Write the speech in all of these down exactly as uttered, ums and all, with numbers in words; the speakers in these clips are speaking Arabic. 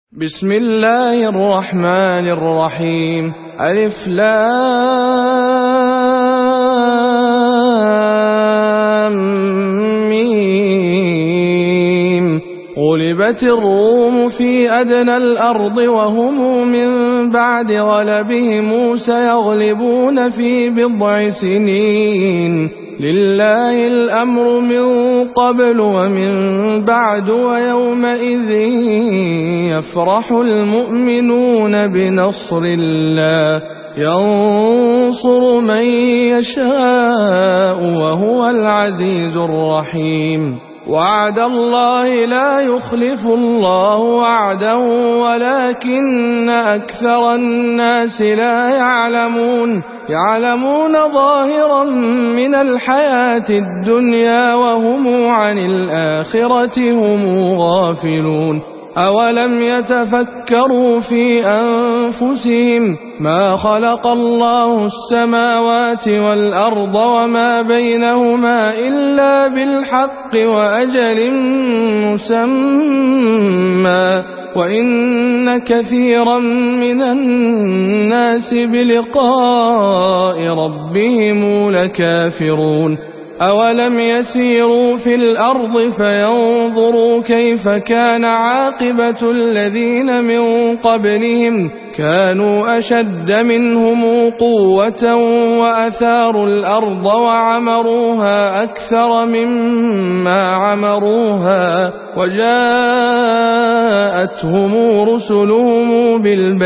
بسم الله الرحمن الرحيم. ألف لام ميم. غلبت الروم في أدنى الأرض وهم من بعد غلبهم سيغلبون في بضع سنين. لله الأمر من قبل ومن بعد ويومئذ يفرح المؤمنون بنصر الله ينصر من يشاء وهو العزيز الرحيم. وعد الله لا يخلف الله وعده ولكن أكثر الناس لا يعلمون يعلمون ظاهرا من الحياة الدنيا وهم عن الآخرة هم غافلون. أولم يتفكروا في أنفسهم ما خلق الله السماوات والأرض وما بينهما إلا بالحق وأجل مسمى وإن كثيرا من الناس بلقاء ربهم لكافرون. أولم يسيروا في الأرض فينظروا كيف كان عاقبة الذين من قبلهم كانوا أشد منهم قوة وأثاروا الأرض وعمروها أكثر مما عمروها وجاءتهم رسلهم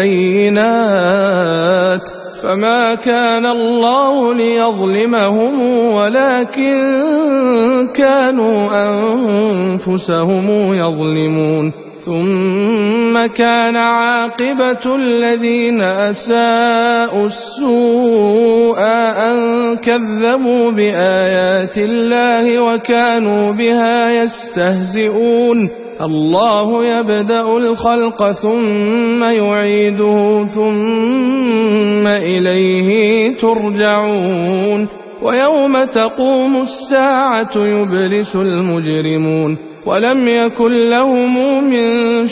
بالبينات فما كان الله ليظلمهم ولكن كانوا أنفسهم يظلمون. ثم كان عاقبة الذين أساءوا السوء أن كذبوا بآيات الله وكانوا بها يستهزئون. الله يبدأ الخلق ثم يعيده ثم إليه ترجعون. ويوم تقوم الساعة يبلس المجرمون ولم يكن لهم من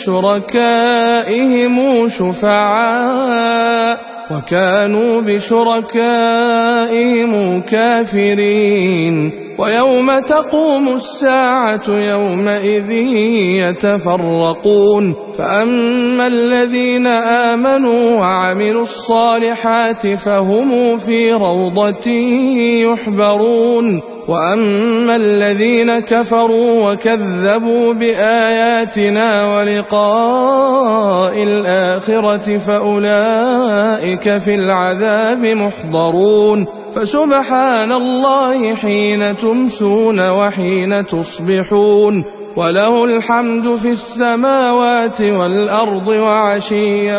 شركائهم شفعاء وكانوا بشركائهم كافرين. ويوم تقوم الساعة يومئذ يتفرقون فأما الذين آمنوا وعملوا الصالحات فهم في روضة يحبرون وأما الذين كفروا وكذبوا بآياتنا ولقاء الآخرة فأولئك في العذاب محضرون. فسبحان الله حين تمسون وحين تصبحون وله الحمد في السماوات والأرض وعشيا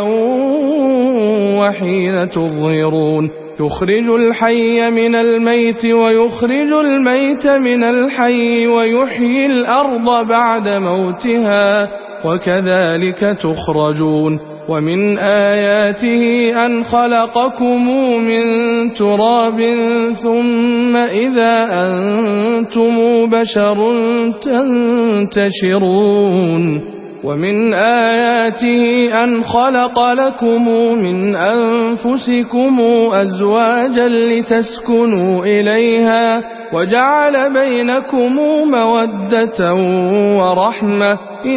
وحين تظهرون. يخرج الحي من الميت ويخرج الميت من الحي ويحيي الأرض بعد موتها وكذلك تخرجون. ومن آياته أن خلقكم من تراب ثم إذا أنتم بشر تنتشرون. ومن آياته أن خلق لكم من أنفسكم أزواجا لتسكنوا إليها وجعل بينكم مودة ورحمة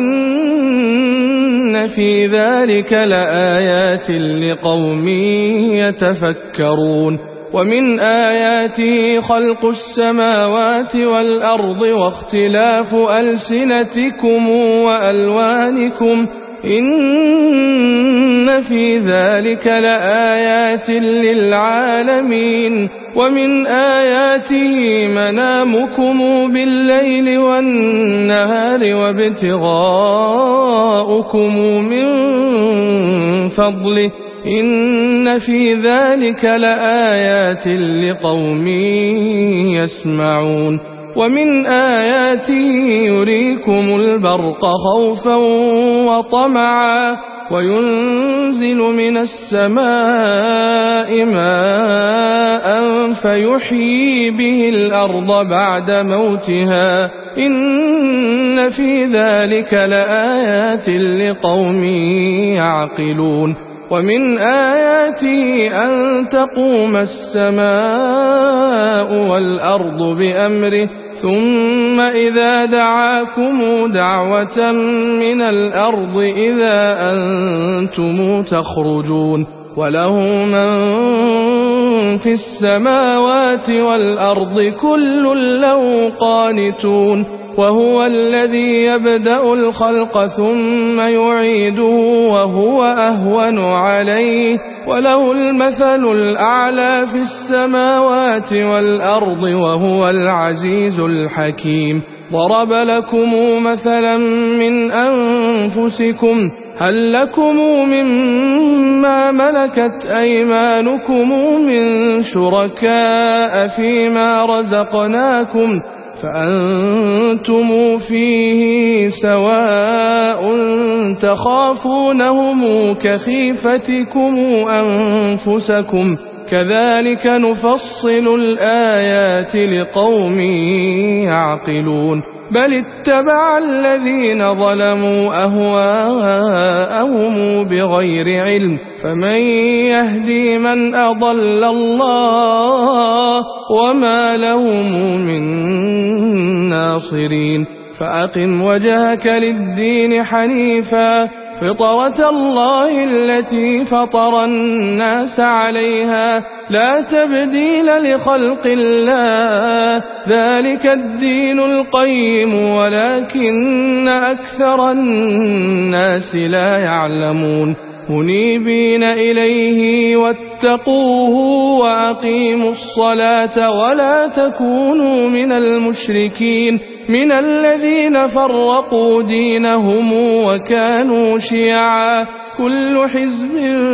إن في ذلك لآيات لقوم يتفكرون. ومن آياته خلق السماوات والأرض واختلاف ألسنتكم وألوانكم إن في ذلك لآيات للعالمين. ومن آياته منامكم بالليل والنهار وابتغاؤكم من فضله إن في ذلك لآيات لقوم يسمعون. ومن آياته يريكم البرق خوفا وطمعا وينزل ينزل من السماء ماء فيحيي به الأرض بعد موتها إن في ذلك لآيات لقوم يعقلون ومن آياته أن تقوم السماء والأرض بأمره ثم إذا دعاكم دعوة من الأرض إذا أنتم تخرجون وله من في السماوات والأرض كل له قانتون وهو الذي يبدأ الخلق ثم يعيده وهو أهون عليه وله المثل الأعلى في السماوات والأرض وهو العزيز الحكيم ضرب لكم مثلا من أنفسكم هل لكم مما ملكت أيمانكم من شركاء فيما رزقناكم فأنتم فيه سواء تخافونهم كخيفتكم أنفسكم كذلك نفصل الآيات لقوم يعقلون بل اتبع الذين ظلموا أهواءهم بغير علم فمن يهدي من أضل الله وما لهم من ناصرين فأقم وجهك للدين حنيفا فطرة الله التي فطر الناس عليها لا تبديل لخلق الله ذلك الدين القيم ولكن أكثر الناس لا يعلمون منيبين إليه واتقوه وأقيموا الصلاة ولا تكونوا من المشركين من الذين فرقوا دينهم وكانوا شيعا كل حزب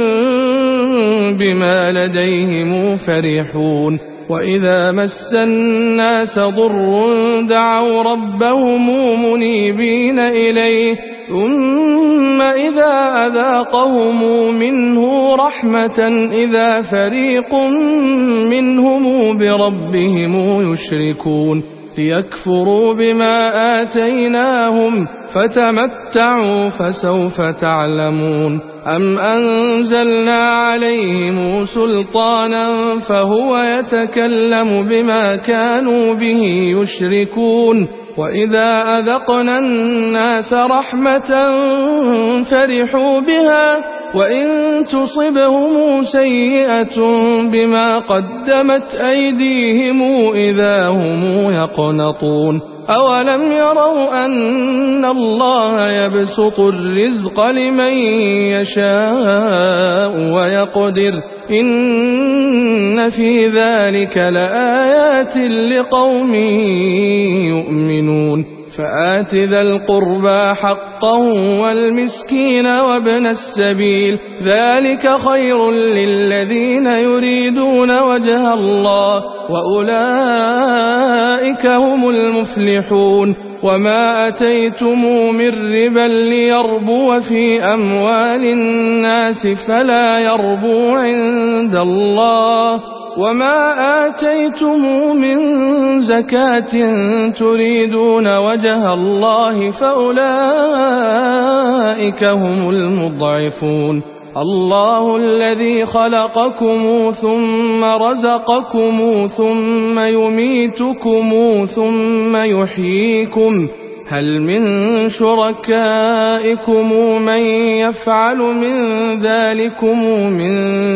بما لديهم فرحون وإذا مس الناس ضر دعوا ربهم منيبين إليه ثم إذا أذاقهم منه رحمة إذا فريق منهم بربهم يشركون ليكفروا بما آتيناهم فتمتعوا فسوف تعلمون أم أنزلنا عليهم سلطانا فهو يتكلم بما كانوا به يشركون وإذا أذقنا الناس رحمة فرحوا بها وإن تصبهم سيئة بما قدمت أيديهم إذا هم يقنطون أولم يروا أن الله يبسط الرزق لمن يشاء ويقدر إن في ذلك لآيات لقوم يؤمنون فآت ذا القربى حقه والمسكين وابن السبيل ذلك خير للذين يريدون وجه الله وأولئك هم المفلحون وما أتيتم من ربا ليربو في أموال الناس فلا يربو عند الله وما آتيتم من زكاة تريدون وجه الله فأولئك هم المضعفون الله الذي خلقكم ثم رزقكم ثم يميتكم ثم يحييكم هل من شركائكم من يفعل من ذلكم من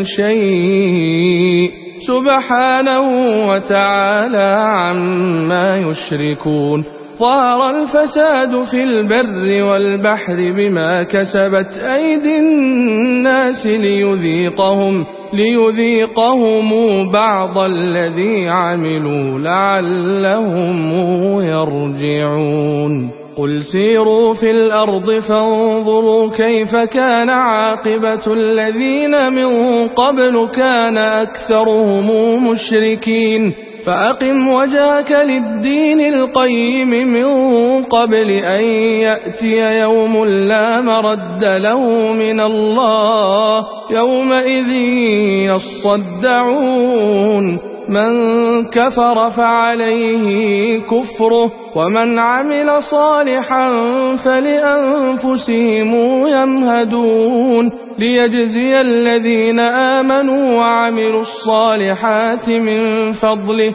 شيء سبحانه وتعالى عما يشركون ظهر الفساد في البر والبحر بما كسبت أيدي الناس ليذيقهم ليذيقهم بعض الذي عملوا لعلهم يرجعون قل سيروا في الأرض فانظروا كيف كان عاقبة الذين من قبل كان أكثرهم مشركين فأقم وجهك للدين القيم من قبل أن يأتي يوم لا مرد له من الله يومئذ يصدعون من كفر فعليه كفره ومن عمل صالحا فلأنفسهم يمهدون ليجزي الذين آمنوا وعملوا الصالحات من فضله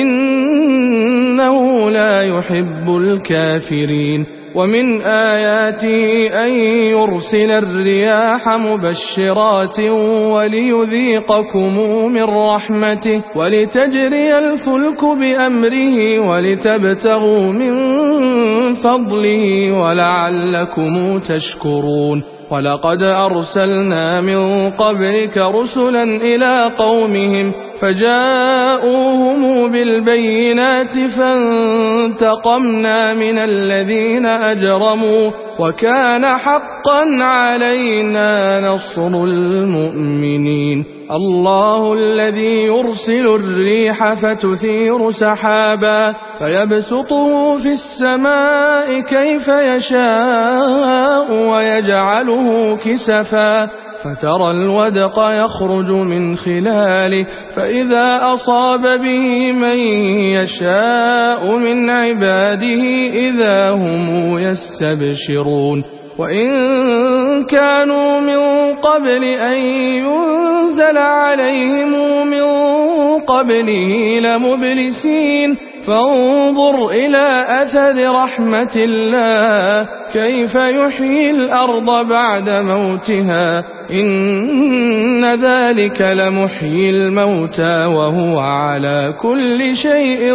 إنه لا يحب الكافرين ومن آياته أن يرسل الرياح مبشرات وليذيقكم من رحمته ولتجري الفلك بأمره ولتبتغوا من فضله ولعلكم تشكرون ولقد أرسلنا من قبلك رسلا إلى قومهم فجاءوهم بالبينات فانتقمنا من الذين أجرموا وكان حقا علينا نصر المؤمنين الله الذي يرسل الريح فتثير سحابا فيبسطه في السماء كيف يشاء ويجعله كسفا فترى الودق يخرج من خلاله فإذا أصاب به من يشاء من عباده إذا هم يستبشرون وإن كانوا من قبل أن ينزل عليهم من قبله لمبلسين فانظر إلى أثر رحمة الله كيف يحيي الأرض بعد موتها إن ذلك لمحيي الموتى وهو على كل شيء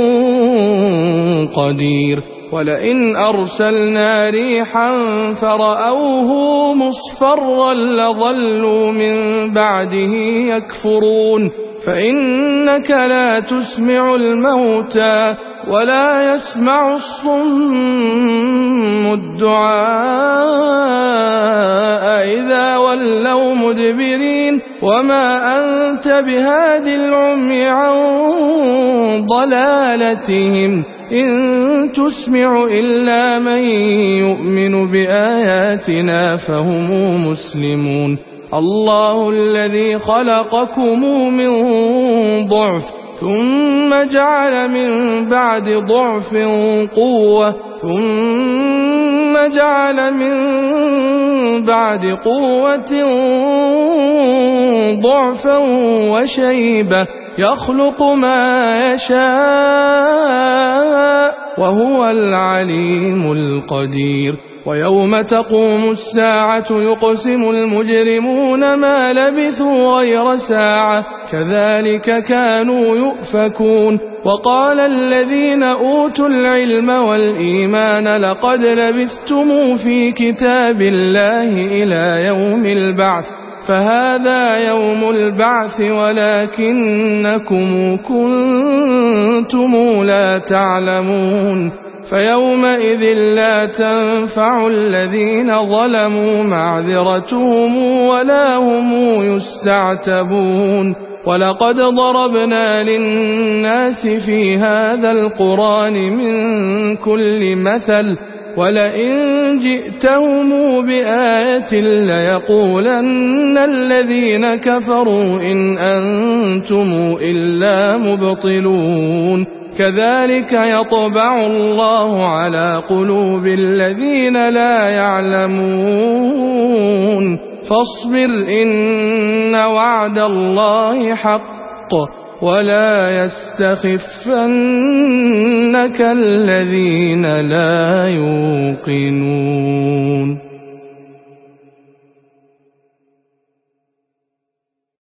قدير ولئن أرسلنا ريحا فرأوه مصفرا لظلوا من بعده يكفرون فإنك لا تسمع الموتى ولا يسمع الصم الدعاء إذا ولوا مدبرين وما أنت بهاد العمي عن ضلالتهم إن تسمع إلا من يؤمن بآياتنا فهم مسلمون الله الذي خلقكم من ضعف ثم جعل من بعد ضعف قوة ثم جعل من بعد قوة ضعفا وشيبة يخلق ما يشاء وهو العليم القدير ويوم تقوم الساعة يقسم المجرمون ما لبثوا غير ساعة كذلك كانوا يؤفكون وقال الذين أوتوا العلم والإيمان لقد لبثتم في كتاب الله إلى يوم البعث فهذا يوم البعث ولكنكم كنتم لا تعلمون فيومئذ لا تنفع الذين ظلموا معذرتهم ولا هم يستعتبون ولقد ضربنا للناس في هذا القرآن من كل مثل ولئن جئتهم بآية ليقولن الذين كفروا إن أنتم إلا مبطلون كذلك يطبع الله على قلوب الذين لا يعلمون فاصبر إن وعد الله حق ولا يستخفنك الذين لا يوقنون.